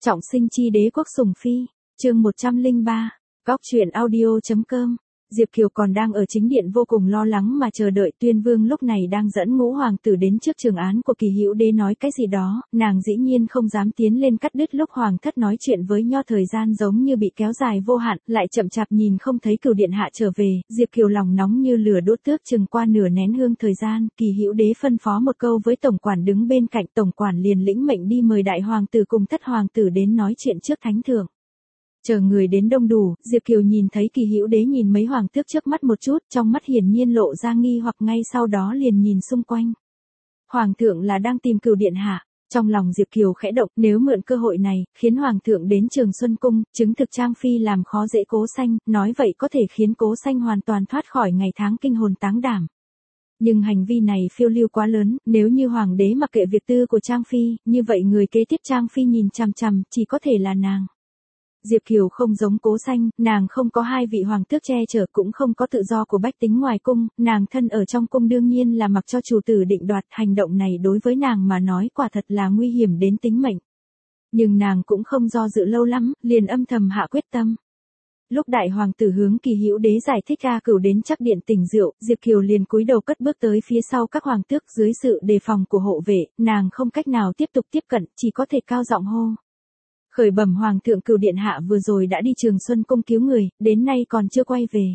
Trọng sinh chi đế quốc sủng phi, chương 103, góc truyện audio.com. Diệp Kiều còn đang ở chính điện vô cùng lo lắng mà chờ đợi. Tuyên Vương lúc này đang dẫn Ngũ hoàng tử đến trước trường án của Kỳ Hữu Đế nói cái gì đó, nàng dĩ nhiên không dám tiến lên cắt đứt lúc hoàng thất nói chuyện với nho. Thời gian giống như bị kéo dài vô hạn, lại chậm chạp nhìn không thấy Cửu điện hạ trở về. Diệp Kiều lòng nóng như lửa đốt. Tước chừng qua nửa nén hương thời gian, Kỳ Hữu Đế phân phó một câu với tổng quản đứng bên cạnh. Tổng quản liền lĩnh mệnh đi mời đại hoàng tử cùng thất hoàng tử đến nói chuyện trước thánh thượng. Chờ người đến đông đủ, Diệp Kiều nhìn thấy Kỳ Hữu Đế nhìn mấy hoàng tước trước mắt một chút, trong mắt hiển nhiên lộ ra nghi hoặc, ngay sau đó liền nhìn xung quanh. Hoàng thượng là đang tìm Cửu điện hạ. Trong lòng Diệp Kiều khẽ động, nếu mượn cơ hội này, khiến hoàng thượng đến Trường Xuân cung, chứng thực Trang phi làm khó dễ Cố Xanh, nói vậy có thể khiến Cố Xanh hoàn toàn thoát khỏi ngày tháng kinh hồn táng đảm. Nhưng hành vi này phiêu lưu quá lớn, nếu như hoàng đế mặc kệ việc tư của Trang phi, như vậy người kế tiếp Trang phi nhìn chằm chằm, chỉ có thể là nàng. Diệp Kiều không giống Cố Xanh, nàng không có hai vị hoàng tước che chở, cũng không có tự do của bách tính ngoài cung, nàng thân ở trong cung đương nhiên là mặc cho chủ tử định đoạt. Hành động này đối với nàng mà nói quả thật là nguy hiểm đến tính mệnh. Nhưng nàng cũng không do dự lâu lắm, liền âm thầm hạ quyết tâm. Lúc đại hoàng tử hướng Kỳ Hữu Đế giải thích A Cửu đến chắc điện tỉnh rượu, Diệp Kiều liền cúi đầu cất bước tới phía sau các hoàng tước. Dưới sự đề phòng của hộ vệ, nàng không cách nào tiếp tục tiếp cận, chỉ có thể cao giọng hô. Khởi bẩm hoàng thượng, Cửu điện hạ vừa rồi đã đi Trường Xuân cung cứu người, đến nay còn chưa quay về.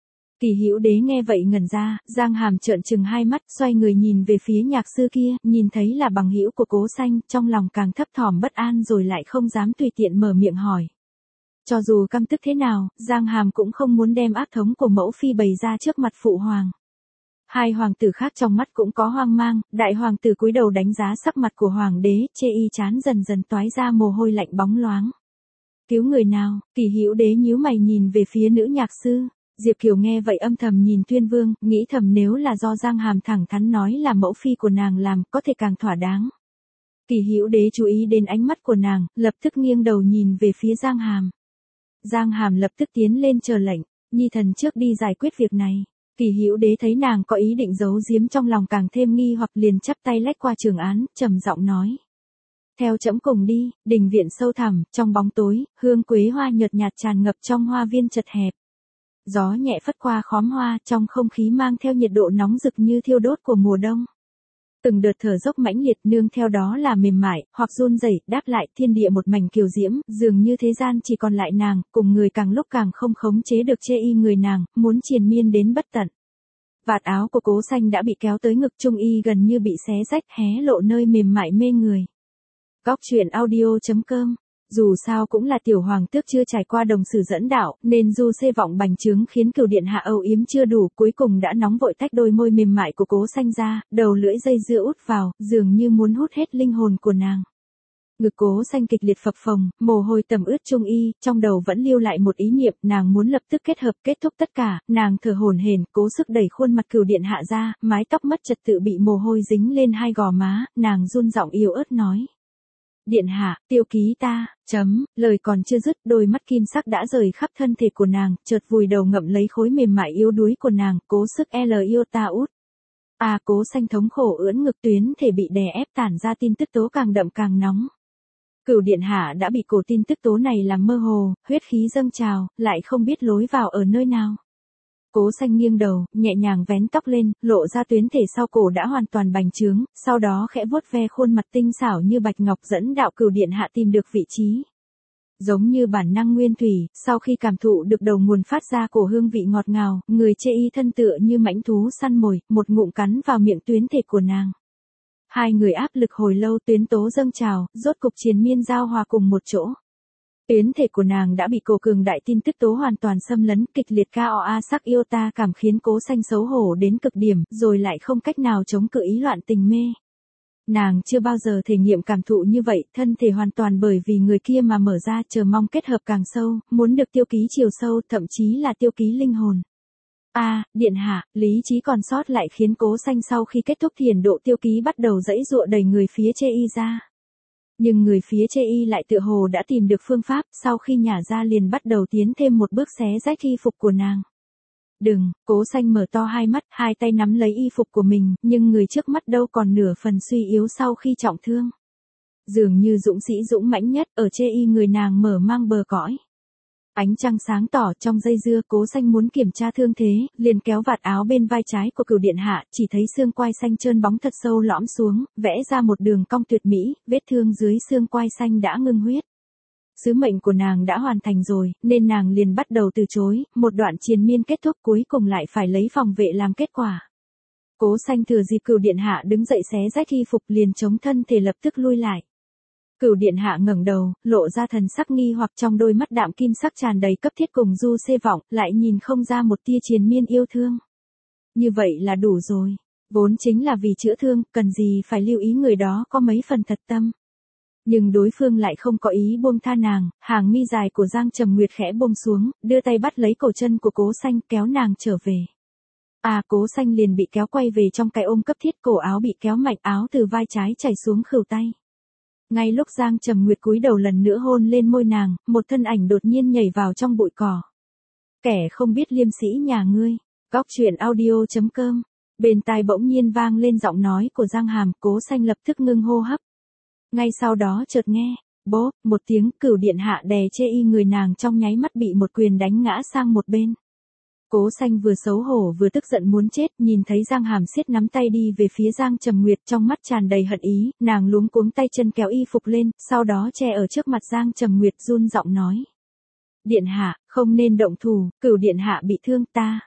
Kỳ Hữu Đế nghe vậy ngẩn ra, Giang Hàm trợn trừng hai mắt, xoay người nhìn về phía nhạc sư kia, nhìn thấy là bằng hữu của Cố Xanh, trong lòng càng thấp thỏm bất an, rồi lại không dám tùy tiện mở miệng hỏi. Cho dù căm tức thế nào, Giang Hàm cũng không muốn đem ác thống của mẫu phi bày ra trước mặt phụ hoàng. Hai hoàng tử khác trong mắt cũng có hoang mang, đại hoàng tử cúi đầu đánh giá sắc mặt của hoàng đế, chê y chán dần dần toái ra mồ hôi lạnh bóng loáng. Cứu người nào? Kỳ Hữu Đế nhíu mày nhìn về phía nữ nhạc sư. Diệp Kiều nghe vậy âm thầm nhìn Tuyên Vương, nghĩ thầm nếu là do Giang Hàm thẳng thắn nói là mẫu phi của nàng làm, có thể càng thỏa đáng. Kỳ Hữu Đế chú ý đến ánh mắt của nàng, lập tức nghiêng đầu nhìn về phía Giang Hàm. Giang Hàm lập tức tiến lên chờ lệnh, nhi thần trước đi giải quyết việc này. Kỳ Hữu Đế thấy nàng có ý định giấu giếm, trong lòng càng thêm nghi hoặc, liền chắp tay lách qua trường án, trầm giọng nói. Theo trẫm cùng đi. Đình viện sâu thẳm, trong bóng tối, hương quế hoa nhợt nhạt tràn ngập trong hoa viên chật hẹp. Gió nhẹ phất qua khóm hoa, trong không khí mang theo nhiệt độ nóng rực như thiêu đốt của mùa đông. Từng đợt thở dốc mãnh liệt, nương theo đó là mềm mại, hoặc run rẩy, đáp lại. Thiên địa một mảnh kiều diễm, dường như thế gian chỉ còn lại nàng, cùng người càng lúc càng không khống chế được chê y người nàng, muốn triền miên đến bất tận. Vạt áo của Cố Xanh đã bị kéo tới ngực, trung y gần như bị xé rách, hé lộ nơi mềm mại mê người. Góc truyện audio.com. Dù sao cũng là tiểu hoàng tước chưa trải qua đồng sử dẫn đạo, nên du xê vọng bành trướng khiến Cửu điện hạ âu yếm chưa đủ, cuối cùng đã nóng vội tách đôi môi mềm mại của Cố Xanh ra, đầu lưỡi dây dưa út vào, dường như muốn hút hết linh hồn của nàng. Ngực Cố Xanh kịch liệt phập phồng, mồ hôi tầm ướt trung y, trong đầu vẫn lưu lại một ý niệm, nàng muốn lập tức kết hợp, kết thúc tất cả. Nàng thở hổn hển, cố sức đẩy khuôn mặt Cửu điện hạ ra, mái tóc mất trật tự bị mồ hôi dính lên hai gò má, nàng run giọng yếu ớt nói. Điện hạ, tiêu ký ta, lời còn chưa dứt, đôi mắt kim sắc đã rời khắp thân thể của nàng, chợt vùi đầu ngậm lấy khối mềm mại yếu đuối của nàng, cố sức yêu ta út. Cố Xanh thống khổ ưỡn ngực, tuyến thể bị đè ép, tản ra tin tức tố càng đậm càng nóng. Cửu điện hạ đã bị cổ tin tức tố này làm mơ hồ, huyết khí dâng trào, lại không biết lối vào ở nơi nào. Cố Xanh nghiêng đầu, nhẹ nhàng vén tóc lên, lộ ra tuyến thể sau cổ đã hoàn toàn bành trướng, sau đó khẽ vuốt ve khuôn mặt tinh xảo như bạch ngọc, dẫn đạo Cửu điện hạ tìm được vị trí. Giống như bản năng nguyên thủy, sau khi cảm thụ được đầu nguồn phát ra cổ hương vị ngọt ngào, người chê y thân tựa như mãnh thú săn mồi, một ngụm cắn vào miệng tuyến thể của nàng. Hai người áp lực hồi lâu, tuyến tố dâng trào, rốt cục triền miên giao hòa cùng một chỗ. Tuyến thể của nàng đã bị cổ cường đại tin tức tố hoàn toàn xâm lấn, kịch liệt KOA sắc yêu ta cảm khiến Cố Xanh xấu hổ đến cực điểm, rồi lại không cách nào chống cự ý loạn tình mê. Nàng chưa bao giờ thể nghiệm cảm thụ như vậy, thân thể hoàn toàn bởi vì người kia mà mở ra, chờ mong kết hợp càng sâu, muốn được tiêu ký chiều sâu, thậm chí là tiêu ký linh hồn. Điện hạ, lý trí còn sót lại khiến Cố Xanh sau khi kết thúc thiền độ tiêu ký bắt đầu giãy giụa đẩy người phía chê y ra. Nhưng người phía chê y lại tựa hồ đã tìm được phương pháp, sau khi nhả ra liền bắt đầu tiến thêm một bước xé rách y phục của nàng. Đừng, Cố Xanh mở to hai mắt, hai tay nắm lấy y phục của mình, nhưng người trước mắt đâu còn nửa phần suy yếu sau khi trọng thương. Dường như dũng sĩ dũng mãnh nhất, ở chê y người nàng mở mang bờ cõi. Ánh trăng sáng tỏ trong dây dưa, Cố Xanh muốn kiểm tra thương thế, liền kéo vạt áo bên vai trái của Cửu điện hạ, chỉ thấy xương quai xanh trơn bóng thật sâu lõm xuống, vẽ ra một đường cong tuyệt mỹ, vết thương dưới xương quai xanh đã ngưng huyết. Sứ mệnh của nàng đã hoàn thành rồi, nên nàng liền bắt đầu từ chối, một đoạn triền miên kết thúc cuối cùng lại phải lấy phòng vệ làm kết quả. Cố Xanh thừa dịp Cửu điện hạ đứng dậy xé rách y phục liền chống thân thể lập tức lui lại. Cửu điện hạ ngẩng đầu, lộ ra thần sắc nghi hoặc, trong đôi mắt đạm kim sắc tràn đầy cấp thiết cùng du xê vọng, lại nhìn không ra một tia triền miên yêu thương. Như vậy là đủ rồi, vốn chính là vì chữa thương, cần gì phải lưu ý người đó có mấy phần thật tâm. Nhưng đối phương lại không có ý buông tha nàng, hàng mi dài của Giang Trầm Nguyệt khẽ buông xuống, đưa tay bắt lấy cổ chân của Cố Xanh kéo nàng trở về. Cố Xanh liền bị kéo quay về trong cái ôm cấp thiết, cổ áo bị kéo mạnh, áo từ vai trái chảy xuống khuỷu tay. Ngay lúc Giang Trầm Nguyệt cúi đầu lần nữa hôn lên môi nàng, một thân ảnh đột nhiên nhảy vào trong bụi cỏ. Kẻ không biết liêm sĩ nhà ngươi, góc truyện audio.com. Bên tai bỗng nhiên vang lên giọng nói của Giang Hàm, Cố Xanh lập tức ngưng hô hấp. Ngay sau đó chợt nghe, bốp, một tiếng, Cửu điện hạ đè chê y người nàng trong nháy mắt bị một quyền đánh ngã sang một bên. Cố Xanh vừa xấu hổ vừa tức giận muốn chết, nhìn thấy Giang Hàm siết nắm tay đi về phía Giang Trầm Nguyệt, trong mắt tràn đầy hận ý, nàng luống cuống tay chân kéo y phục lên, sau đó che ở trước mặt Giang Trầm Nguyệt run giọng nói. Điện hạ, không nên động thủ, Cửu điện hạ bị thương,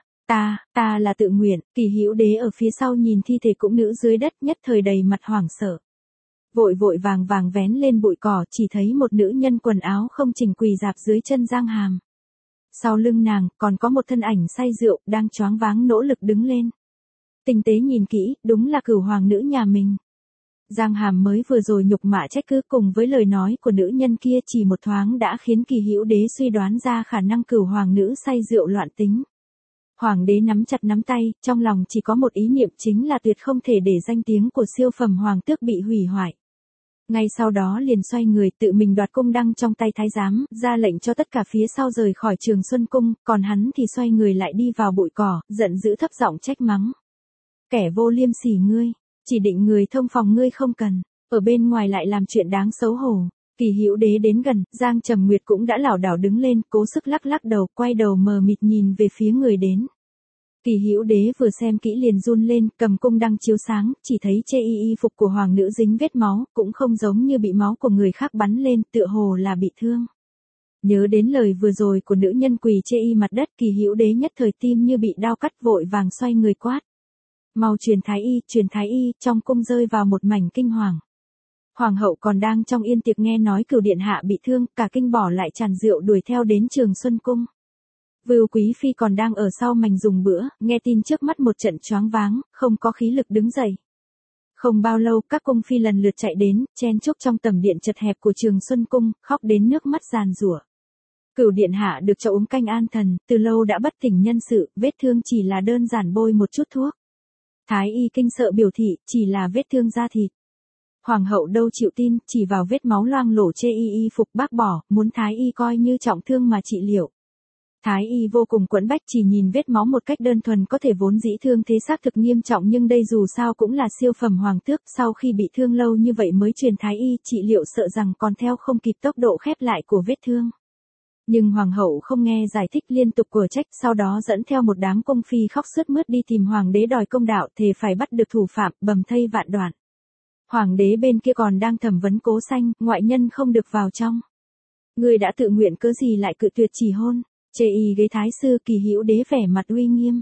ta là tự nguyện. Kỳ Hữu Đế ở phía sau nhìn thi thể cũng nữ dưới đất, nhất thời đầy mặt hoảng sợ. Vội vội vàng vàng vén lên bụi cỏ, chỉ thấy một nữ nhân quần áo không chỉnh quỳ rạp dưới chân Giang Hàm. Sau lưng nàng, còn có một thân ảnh say rượu, đang choáng váng nỗ lực đứng lên. Tinh tế nhìn kỹ, đúng là Cửu hoàng nữ nhà mình. Giang Hàm mới vừa rồi nhục mạ trách cứ cùng với lời nói của nữ nhân kia chỉ một thoáng đã khiến Kỳ Hữu Đế suy đoán ra khả năng Cửu hoàng nữ say rượu loạn tính. Hoàng đế nắm chặt nắm tay, trong lòng chỉ có một ý niệm, chính là tuyệt không thể để danh tiếng của siêu phẩm hoàng tước bị hủy hoại. Ngay sau đó liền xoay người tự mình đoạt cung đăng trong tay thái giám, ra lệnh cho tất cả phía sau rời khỏi Trường Xuân Cung, còn hắn thì xoay người lại đi vào bụi cỏ, giận dữ thấp giọng trách mắng. Kẻ vô liêm sỉ ngươi, chỉ định người thông phòng ngươi không cần, ở bên ngoài lại làm chuyện đáng xấu hổ. Kỳ Hữu Đế đến gần, Giang Trầm Nguyệt cũng đã lảo đảo đứng lên, cố sức lắc lắc đầu, quay đầu mờ mịt nhìn về phía người đến. Kỳ Hữu Đế vừa xem kỹ liền run lên, cầm cung đăng chiếu sáng, chỉ thấy chê y phục của hoàng nữ dính vết máu, cũng không giống như bị máu của người khác bắn lên, tựa hồ là bị thương. Nhớ đến lời vừa rồi của nữ nhân quỳ chê y mặt đất, Kỳ Hữu Đế nhất thời tim như bị đao cắt, vội vàng xoay người quát. Mau truyền thái y, trong cung rơi vào một mảnh kinh hoàng. Hoàng hậu còn đang trong yên tiệc nghe nói Cửu điện hạ bị thương, cả kinh bỏ lại tràn rượu đuổi theo đến Trường Xuân Cung. Vưu Quý Phi còn đang ở sau mành dùng bữa, nghe tin trước mắt một trận choáng váng, không có khí lực đứng dậy. Không bao lâu các cung phi lần lượt chạy đến, chen chúc trong tầm điện chật hẹp của Trường Xuân Cung, khóc đến nước mắt giàn giụa. Cửu điện hạ được cho uống canh an thần, từ lâu đã bất tỉnh nhân sự, vết thương chỉ là đơn giản bôi một chút thuốc. Thái y kinh sợ biểu thị, chỉ là vết thương da thịt. Hoàng hậu đâu chịu tin, chỉ vào vết máu loang lổ chê y phục bác bỏ, muốn thái y coi như trọng thương mà trị liệu. Thái y vô cùng quẫn bách, chỉ nhìn vết máu một cách đơn thuần có thể vốn dĩ thương thế xác thực nghiêm trọng, nhưng đây dù sao cũng là siêu phẩm hoàng tước, sau khi bị thương lâu như vậy mới truyền thái y trị liệu, sợ rằng còn theo không kịp tốc độ khép lại của vết thương. Nhưng hoàng hậu không nghe giải thích, liên tục của trách, sau đó dẫn theo một đám cung phi khóc sướt mướt đi tìm hoàng đế đòi công đạo, thề phải bắt được thủ phạm, bầm thây vạn đoạn. Hoàng đế bên kia còn đang thẩm vấn Cố Xanh, ngoại nhân không được vào trong. Người đã tự nguyện cớ gì lại cự tuyệt chỉ hôn? Chê y ghế thái sư, Kỳ Hữu Đế vẻ mặt uy nghiêm.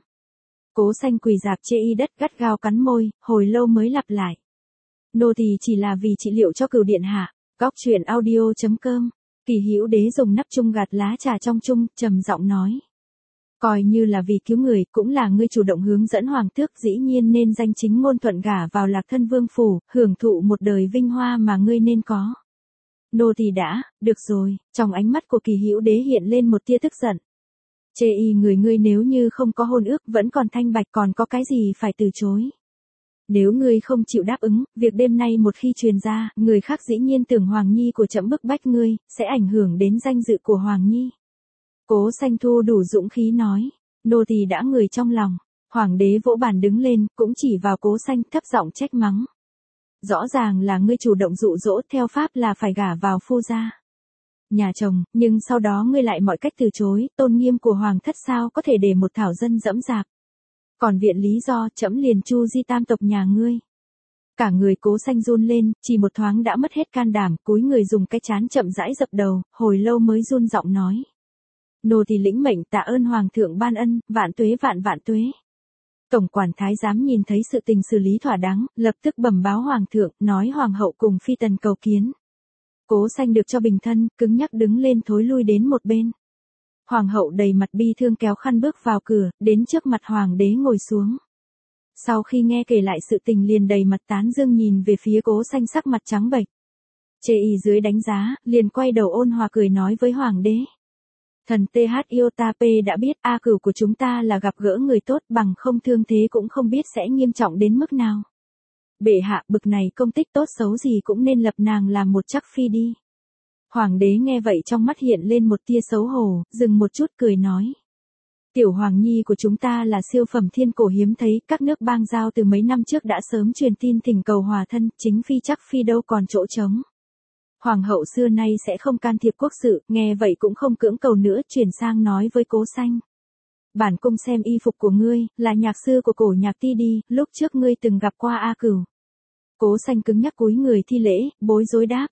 Cố Xanh quỳ rạp chê y đất, gắt gao cắn môi, hồi lâu mới lặp lại. Nô tỳ chỉ là vì trị liệu cho Cửu điện hạ. Góc truyện audio.com. Kỳ Hữu Đế dùng nắp chung gạt lá trà trong chung, trầm giọng nói. Coi như là vì cứu người, cũng là ngươi chủ động hướng dẫn hoàng tước, dĩ nhiên nên danh chính ngôn thuận gả vào Lạc Thân vương phủ, hưởng thụ một đời vinh hoa mà ngươi nên có. Nô tỳ đã, được rồi, trong ánh mắt của Kỳ Hữu Đế hiện lên một tia tức giận. Chê y người ngươi nếu như không có hôn ước vẫn còn thanh bạch, còn có cái gì phải từ chối. Nếu ngươi không chịu đáp ứng, việc đêm nay một khi truyền ra, người khác dĩ nhiên tưởng Hoàng Nhi của trẫm bức bách ngươi, sẽ ảnh hưởng đến danh dự của Hoàng Nhi. Cố Xanh thu đủ dũng khí nói, nô tỳ đã người trong lòng. Hoàng đế vỗ bàn đứng lên, cũng chỉ vào Cố Xanh thấp giọng trách mắng. Rõ ràng là ngươi chủ động dụ dỗ, theo pháp là phải gả vào phu gia nhà chồng, nhưng sau đó ngươi lại mọi cách từ chối, tôn nghiêm của hoàng thất sao có thể để một thảo dân dẫm đạp. Còn viện lý do, trẫm liền chu di tam tộc nhà ngươi. Cả người Cố Xanh run lên, chỉ một thoáng đã mất hết can đảm, cúi người dùng cái trán chậm rãi dập đầu, hồi lâu mới run giọng nói. Nô tỳ lĩnh mệnh, tạ ơn hoàng thượng ban ân, vạn tuế vạn vạn tuế. Tổng quản thái giám nhìn thấy sự tình xử lý thỏa đáng, lập tức bẩm báo hoàng thượng, nói hoàng hậu cùng phi tần cầu kiến. Cố Xanh được cho bình thân, cứng nhắc đứng lên thối lui đến một bên. Hoàng hậu đầy mặt bi thương kéo khăn bước vào cửa, đến trước mặt hoàng đế ngồi xuống. Sau khi nghe kể lại sự tình liền đầy mặt tán dương nhìn về phía Cố Xanh sắc mặt trắng bệch. Chê y dưới đánh giá, liền quay đầu ôn hòa cười nói với hoàng đế. Thần TH Iotap đã biết A Cửu của chúng ta là gặp gỡ người tốt, bằng không thương thế cũng không biết sẽ nghiêm trọng đến mức nào. Bệ hạ, bực này công tích tốt xấu gì cũng nên lập nàng làm một chắc phi đi. Hoàng đế nghe vậy trong mắt hiện lên một tia xấu hổ, dừng một chút cười nói. Tiểu hoàng nhi của chúng ta là siêu phẩm thiên cổ hiếm thấy, các nước bang giao từ mấy năm trước đã sớm truyền tin thỉnh cầu hòa thân, chính phi chắc phi đâu còn chỗ trống. Hoàng hậu xưa nay sẽ không can thiệp quốc sự, nghe vậy cũng không cưỡng cầu nữa, chuyển sang nói với Cố Xanh. Bản cung xem y phục của ngươi, là nhạc sư của cổ nhạc ti đi, lúc trước ngươi từng gặp qua A Cửu. Cố Xanh cứng nhắc cúi người thi lễ, bối rối đáp.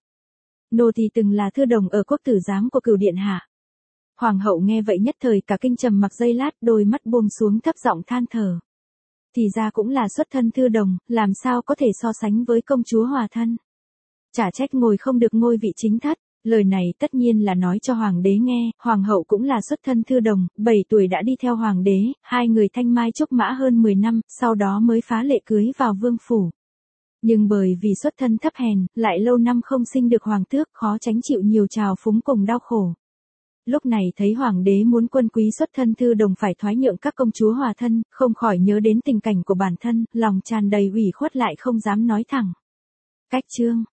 Nô thì từng là thư đồng ở quốc tử giám của Cửu điện hạ. Hoàng hậu nghe vậy nhất thời cả kinh trầm mặc giây lát, đôi mắt buông xuống thấp giọng than thở. Thì ra cũng là xuất thân thư đồng, làm sao có thể so sánh với công chúa hòa thân. Chả trách ngồi không được ngôi vị chính thất, lời này tất nhiên là nói cho hoàng đế nghe, hoàng hậu cũng là xuất thân thư đồng, 7 tuổi đã đi theo hoàng đế, hai người thanh mai trúc mã hơn 10 năm, sau đó mới phá lệ cưới vào vương phủ. Nhưng bởi vì xuất thân thấp hèn, lại lâu năm không sinh được hoàng tước, khó tránh chịu nhiều trào phúng cùng đau khổ. Lúc này thấy hoàng đế muốn quân quý xuất thân thư đồng phải thoái nhượng các công chúa hòa thân, không khỏi nhớ đến tình cảnh của bản thân, lòng tràn đầy ủy khuất lại không dám nói thẳng. Cách chương